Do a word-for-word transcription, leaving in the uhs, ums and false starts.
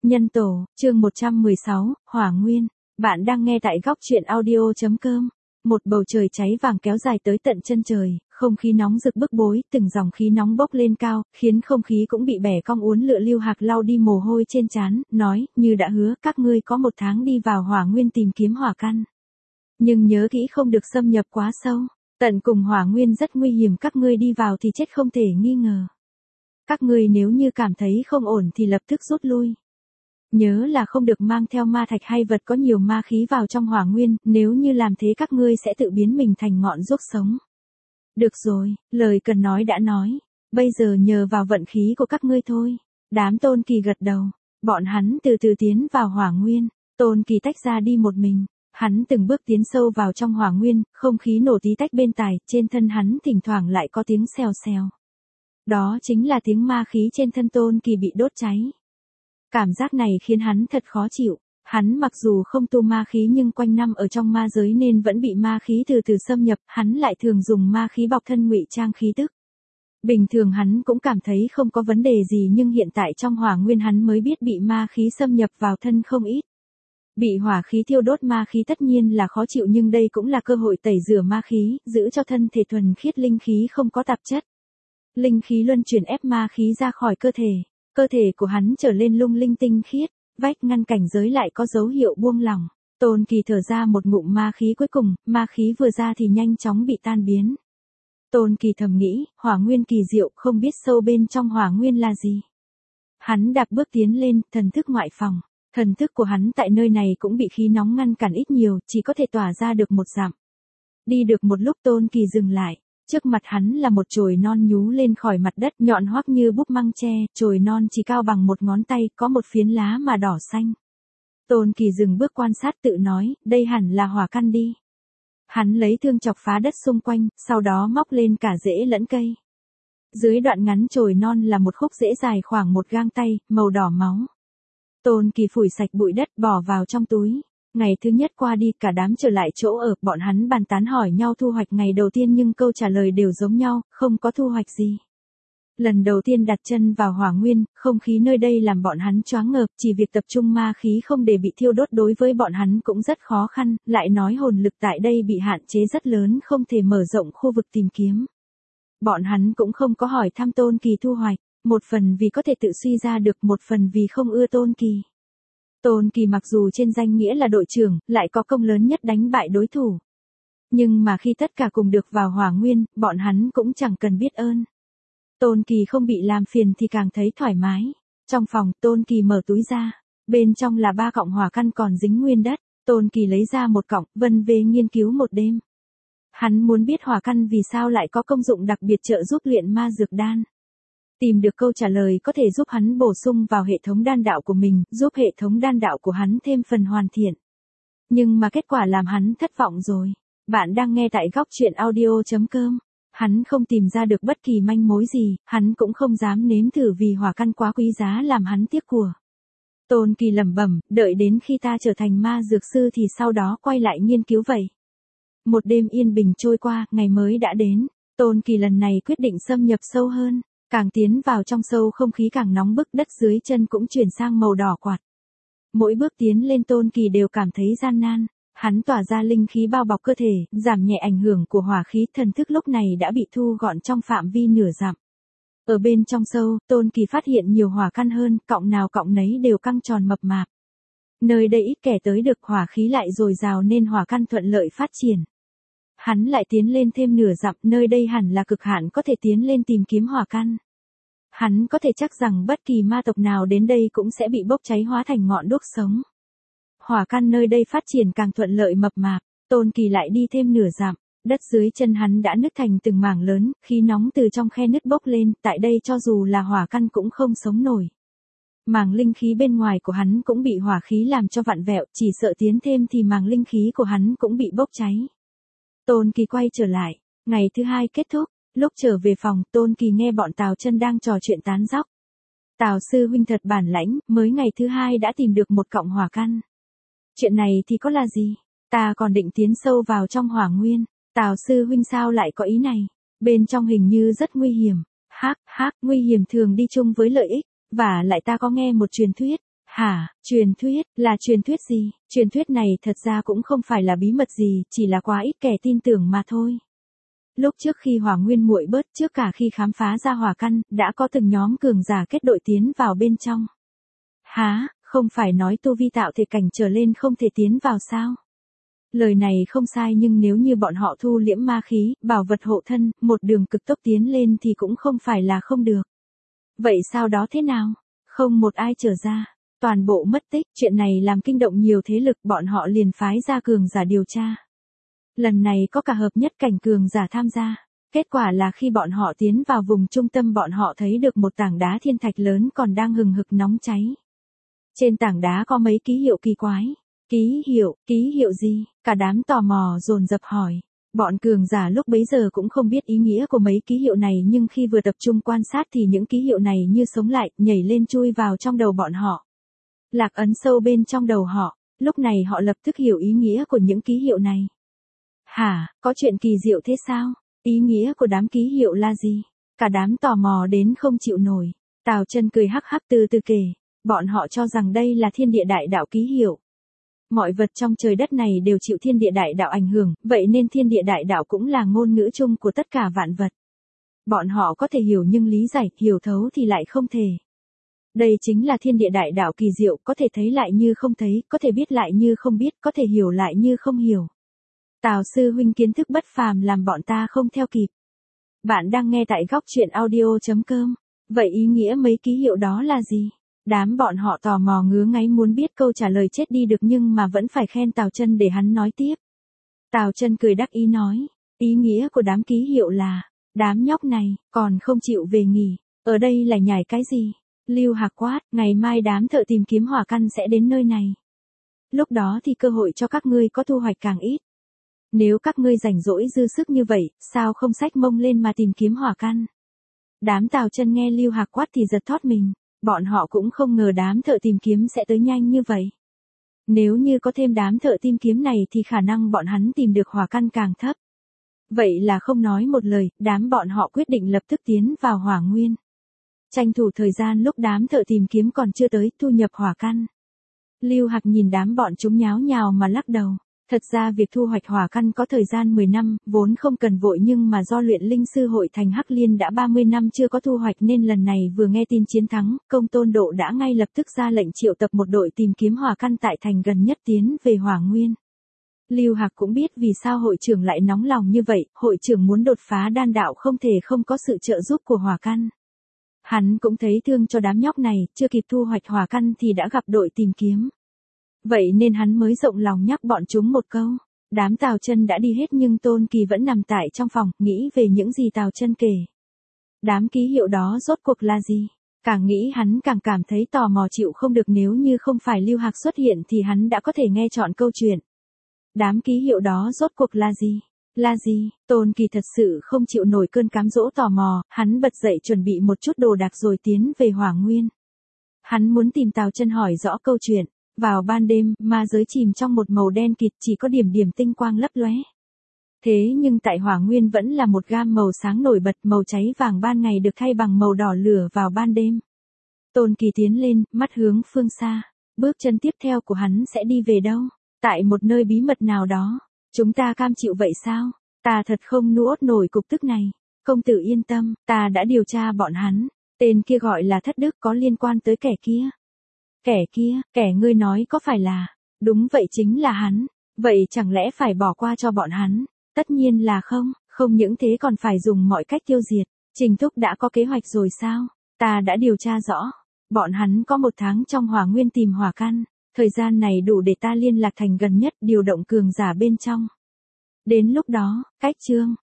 Nhân tổ, chương một trăm mười sáu, Hỏa Nguyên. Bạn đang nghe tại góc truyện audio chấm com. Một bầu trời cháy vàng kéo dài tới tận chân trời, không khí nóng rực bức bối, từng dòng khí nóng bốc lên cao, khiến không khí cũng bị bẻ cong uốn lượn. Lưu Hạc lau đi mồ hôi trên trán, nói, như đã hứa, các ngươi có một tháng đi vào Hỏa Nguyên tìm kiếm hỏa căn. Nhưng nhớ kỹ không được xâm nhập quá sâu, tận cùng Hỏa Nguyên rất nguy hiểm, các ngươi đi vào thì chết không thể nghi ngờ. Các ngươi nếu như cảm thấy không ổn thì lập tức rút lui. Nhớ là không được mang theo ma thạch hay vật có nhiều ma khí vào trong Hỏa Nguyên, nếu như làm thế các ngươi sẽ tự biến mình thành ngọn ruốc sống. Được rồi, lời cần nói đã nói, bây giờ nhờ vào vận khí của các ngươi thôi. Đám Tôn Kỳ gật đầu, bọn hắn từ từ tiến vào Hỏa Nguyên, Tôn Kỳ tách ra đi một mình, hắn từng bước tiến sâu vào trong Hỏa Nguyên, không khí nổ tí tách bên tai, trên thân hắn thỉnh thoảng lại có tiếng xèo xèo. Đó chính là tiếng ma khí trên thân Tôn Kỳ bị đốt cháy. Cảm giác này khiến hắn thật khó chịu, hắn mặc dù không tu ma khí nhưng quanh năm ở trong ma giới nên vẫn bị ma khí từ từ xâm nhập, hắn lại thường dùng ma khí bọc thân ngụy trang khí tức. Bình thường hắn cũng cảm thấy không có vấn đề gì nhưng hiện tại trong Hỏa Nguyên hắn mới biết bị ma khí xâm nhập vào thân không ít. Bị hỏa khí thiêu đốt ma khí tất nhiên là khó chịu nhưng đây cũng là cơ hội tẩy rửa ma khí, giữ cho thân thể thuần khiết linh khí không có tạp chất. Linh khí luân chuyển ép ma khí ra khỏi cơ thể. Cơ thể của hắn trở lên lung linh tinh khiết, vách ngăn cảnh giới lại có dấu hiệu buông lỏng. Tôn Kỳ thở ra một ngụm ma khí cuối cùng, ma khí vừa ra thì nhanh chóng bị tan biến. Tôn Kỳ thầm nghĩ, Hỏa Nguyên kỳ diệu, không biết sâu bên trong Hỏa Nguyên là gì. Hắn đạp bước tiến lên, thần thức ngoại phòng. Thần thức của hắn tại nơi này cũng bị khí nóng ngăn cản ít nhiều, chỉ có thể tỏa ra được một dặm. Đi được một lúc Tôn Kỳ dừng lại. Trước mặt hắn là một chồi non nhú lên khỏi mặt đất, nhọn hoắt như búp măng tre, chồi non chỉ cao bằng một ngón tay, có một phiến lá mà đỏ xanh. Tôn Kỳ dừng bước quan sát tự nói, đây hẳn là hỏa căn đi. Hắn lấy thương chọc phá đất xung quanh, sau đó móc lên cả rễ lẫn cây. Dưới đoạn ngắn chồi non là một khúc rễ dài khoảng một gang tay, màu đỏ máu. Tôn Kỳ phủi sạch bụi đất bỏ vào trong túi. Ngày thứ nhất qua đi, cả đám trở lại chỗ ở, bọn hắn bàn tán hỏi nhau thu hoạch ngày đầu tiên nhưng câu trả lời đều giống nhau, không có thu hoạch gì. Lần đầu tiên đặt chân vào Hỏa Nguyên, không khí nơi đây làm bọn hắn choáng ngợp, chỉ việc tập trung ma khí không để bị thiêu đốt đối với bọn hắn cũng rất khó khăn, lại nói hồn lực tại đây bị hạn chế rất lớn, không thể mở rộng khu vực tìm kiếm. Bọn hắn cũng không có hỏi thăm Tôn Kỳ thu hoạch, một phần vì có thể tự suy ra được, một phần vì không ưa Tôn Kỳ. Tôn Kỳ mặc dù trên danh nghĩa là đội trưởng, lại có công lớn nhất đánh bại đối thủ. Nhưng mà khi tất cả cùng được vào Hỏa Nguyên, bọn hắn cũng chẳng cần biết ơn. Tôn Kỳ không bị làm phiền thì càng thấy thoải mái. Trong phòng, Tôn Kỳ mở túi ra. Bên trong là ba cọng hỏa căn còn dính nguyên đất. Tôn Kỳ lấy ra một cọng, vân về nghiên cứu một đêm. Hắn muốn biết hỏa căn vì sao lại có công dụng đặc biệt trợ giúp luyện ma dược đan. Tìm được câu trả lời có thể giúp hắn bổ sung vào hệ thống đan đạo của mình, giúp hệ thống đan đạo của hắn thêm phần hoàn thiện. Nhưng mà kết quả làm hắn thất vọng rồi. Bạn đang nghe tại góc truyện audio chấm com. Hắn không tìm ra được bất kỳ manh mối gì, hắn cũng không dám nếm thử vì hỏa căn quá quý giá làm hắn tiếc của. Tôn Kỳ lẩm bẩm, đợi đến khi ta trở thành ma dược sư thì sau đó quay lại nghiên cứu vậy. Một đêm yên bình trôi qua, ngày mới đã đến. Tôn Kỳ lần này quyết định xâm nhập sâu hơn. Càng tiến vào trong sâu không khí càng nóng bức, đất dưới chân cũng chuyển sang màu đỏ quạt. Mỗi bước tiến lên Tôn Kỳ đều cảm thấy gian nan, hắn tỏa ra linh khí bao bọc cơ thể, giảm nhẹ ảnh hưởng của hỏa khí, thần thức lúc này đã bị thu gọn trong phạm vi nửa dặm. Ở bên trong sâu, Tôn Kỳ phát hiện nhiều hỏa căn hơn, cọng nào cọng nấy đều căng tròn mập mạp. Nơi đây ít kẻ tới được, hỏa khí lại dồi dào nên hỏa căn thuận lợi phát triển. Hắn lại tiến lên thêm nửa dặm, nơi đây hẳn là cực hạn có thể tiến lên tìm kiếm hỏa căn. Hắn có thể chắc rằng bất kỳ ma tộc nào đến đây cũng sẽ bị bốc cháy hóa thành ngọn đuốc sống. Hỏa căn nơi đây phát triển càng thuận lợi mập mạp, Tôn Kỳ lại đi thêm nửa dặm, đất dưới chân hắn đã nứt thành từng mảng lớn, khí nóng từ trong khe nứt bốc lên, tại đây cho dù là hỏa căn cũng không sống nổi. Màng linh khí bên ngoài của hắn cũng bị hỏa khí làm cho vặn vẹo, chỉ sợ tiến thêm thì màng linh khí của hắn cũng bị bốc cháy. Tôn Kỳ quay trở lại, ngày thứ hai kết thúc, lúc trở về phòng, Tôn Kỳ nghe bọn Tào Chân đang trò chuyện tán dóc. Tào sư huynh thật bản lãnh, mới ngày thứ hai đã tìm được một cọng hỏa căn. Chuyện này thì có là gì? Ta còn định tiến sâu vào trong Hỏa Nguyên, Tào sư huynh sao lại có ý này? Bên trong hình như rất nguy hiểm. Hắc, hắc, nguy hiểm thường đi chung với lợi ích, và lại ta có nghe một truyền thuyết, Hả, truyền thuyết, là truyền thuyết gì? Truyền thuyết này thật ra cũng không phải là bí mật gì, chỉ là quá ít kẻ tin tưởng mà thôi. Lúc trước khi Hỏa Nguyên muội bớt, trước cả khi khám phá ra hỏa căn, đã có từng nhóm cường giả kết đội tiến vào bên trong. Hả, không phải nói tu vi tạo thể cảnh trở lên không thể tiến vào sao? Lời này không sai, nhưng nếu như bọn họ thu liễm ma khí, bảo vật hộ thân, một đường cực tốc tiến lên thì cũng không phải là không được. Vậy sau đó thế nào? Không một ai trở ra. Toàn bộ mất tích, chuyện này làm kinh động nhiều thế lực, bọn họ liền phái ra cường giả điều tra. Lần này có cả hợp nhất cảnh cường giả tham gia. Kết quả là khi bọn họ tiến vào vùng trung tâm, bọn họ thấy được một tảng đá thiên thạch lớn còn đang hừng hực nóng cháy. Trên tảng đá có mấy ký hiệu kỳ quái. Ký hiệu, ký hiệu gì? Cả đám tò mò dồn dập hỏi. Bọn cường giả lúc bấy giờ cũng không biết ý nghĩa của mấy ký hiệu này, nhưng khi vừa tập trung quan sát thì những ký hiệu này như sống lại, nhảy lên chui vào trong đầu bọn họ. Lạc ấn sâu bên trong đầu họ, lúc này họ lập tức hiểu ý nghĩa của những ký hiệu này. Hả, có chuyện kỳ diệu thế sao? Ý nghĩa của đám ký hiệu là gì? Cả đám tò mò đến không chịu nổi. Tào Chân cười hắc hắc từ từ kể, bọn họ cho rằng đây là thiên địa đại đạo ký hiệu. Mọi vật trong trời đất này đều chịu thiên địa đại đạo ảnh hưởng, vậy nên thiên địa đại đạo cũng là ngôn ngữ chung của tất cả vạn vật. Bọn họ có thể hiểu nhưng lý giải, hiểu thấu thì lại không thể. Đây chính là thiên địa đại đạo kỳ diệu, có thể thấy lại như không thấy, có thể biết lại như không biết, có thể hiểu lại như không hiểu. Tào sư huynh kiến thức bất phàm làm bọn ta không theo kịp. Bạn đang nghe tại góc truyện audio chấm com. Vậy ý nghĩa mấy ký hiệu đó là gì? Đám bọn họ tò mò ngứa ngáy muốn biết câu trả lời chết đi được, nhưng mà vẫn phải khen Tào Chân để hắn nói tiếp. Tào Chân cười đắc ý nói, ý nghĩa của đám ký hiệu là, đám nhóc này, còn không chịu về nghỉ, ở đây là nhảy cái gì? Lưu Hạc quát, ngày mai đám thợ tìm kiếm hỏa căn sẽ đến nơi này. Lúc đó thì cơ hội cho các ngươi có thu hoạch càng ít. Nếu các ngươi rảnh rỗi dư sức như vậy, sao không xách mông lên mà tìm kiếm hỏa căn? Đám Tào Chân nghe Lưu Hạc quát thì giật thót mình, bọn họ cũng không ngờ đám thợ tìm kiếm sẽ tới nhanh như vậy. Nếu như có thêm đám thợ tìm kiếm này thì khả năng bọn hắn tìm được hỏa căn càng thấp. Vậy là không nói một lời, đám bọn họ quyết định lập tức tiến vào hỏa nguyên. Tranh thủ thời gian lúc đám thợ tìm kiếm còn chưa tới, thu nhập hỏa căn. Lưu Hạc nhìn đám bọn chúng nháo nhào mà lắc đầu. Thật ra việc thu hoạch hỏa căn có thời gian mười năm, vốn không cần vội, nhưng mà do luyện linh sư hội thành Hắc Liên đã ba mươi năm chưa có thu hoạch nên lần này vừa nghe tin chiến thắng, Công Tôn Độ đã ngay lập tức ra lệnh triệu tập một đội tìm kiếm hỏa căn tại thành gần nhất tiến về hỏa nguyên. Lưu Hạc cũng biết vì sao hội trưởng lại nóng lòng như vậy, hội trưởng muốn đột phá đan đạo không thể không có sự trợ giúp của hỏa căn. Hắn cũng thấy thương cho đám nhóc này, chưa kịp thu hoạch hỏa căn thì đã gặp đội tìm kiếm. Vậy nên hắn mới rộng lòng nhắc bọn chúng một câu. Đám Tào Chân đã đi hết nhưng Tôn Kỳ vẫn nằm tại trong phòng, nghĩ về những gì Tào Chân kể. Đám ký hiệu đó rốt cuộc là gì? Càng nghĩ hắn càng cảm thấy tò mò chịu không được, nếu như không phải Lưu Hạc xuất hiện thì hắn đã có thể nghe trọn câu chuyện. Đám ký hiệu đó rốt cuộc là gì? Là gì? Tôn Kỳ thật sự không chịu nổi cơn cám dỗ tò mò, hắn bật dậy chuẩn bị một chút đồ đạc rồi tiến về hỏa nguyên. Hắn muốn tìm Tào Chân hỏi rõ câu chuyện. Vào ban đêm, ma giới chìm trong một màu đen kịt, chỉ có điểm điểm tinh quang lấp lóe. Thế nhưng tại hỏa nguyên vẫn là một gam màu sáng nổi bật, màu cháy vàng ban ngày được thay bằng màu đỏ lửa vào ban đêm. Tôn Kỳ tiến lên, mắt hướng phương xa. Bước chân tiếp theo của hắn sẽ đi về đâu? Tại một nơi bí mật nào đó. Chúng ta cam chịu vậy sao? Ta thật không nuốt nổi cục tức này. Công tử yên tâm, ta đã điều tra bọn hắn. Tên kia gọi là Thất Đức, có liên quan tới kẻ kia. Kẻ kia, kẻ ngươi nói có phải là? Đúng vậy, chính là hắn. Vậy chẳng lẽ phải bỏ qua cho bọn hắn? Tất nhiên là không, không những thế còn phải dùng mọi cách tiêu diệt. Trình Thúc đã có kế hoạch rồi sao? Ta đã điều tra rõ. Bọn hắn có một tháng trong hỏa nguyên tìm hỏa căn. Thời gian này đủ để ta liên lạc thành gần nhất, điều động cường giả bên trong. Đến lúc đó, cách chương.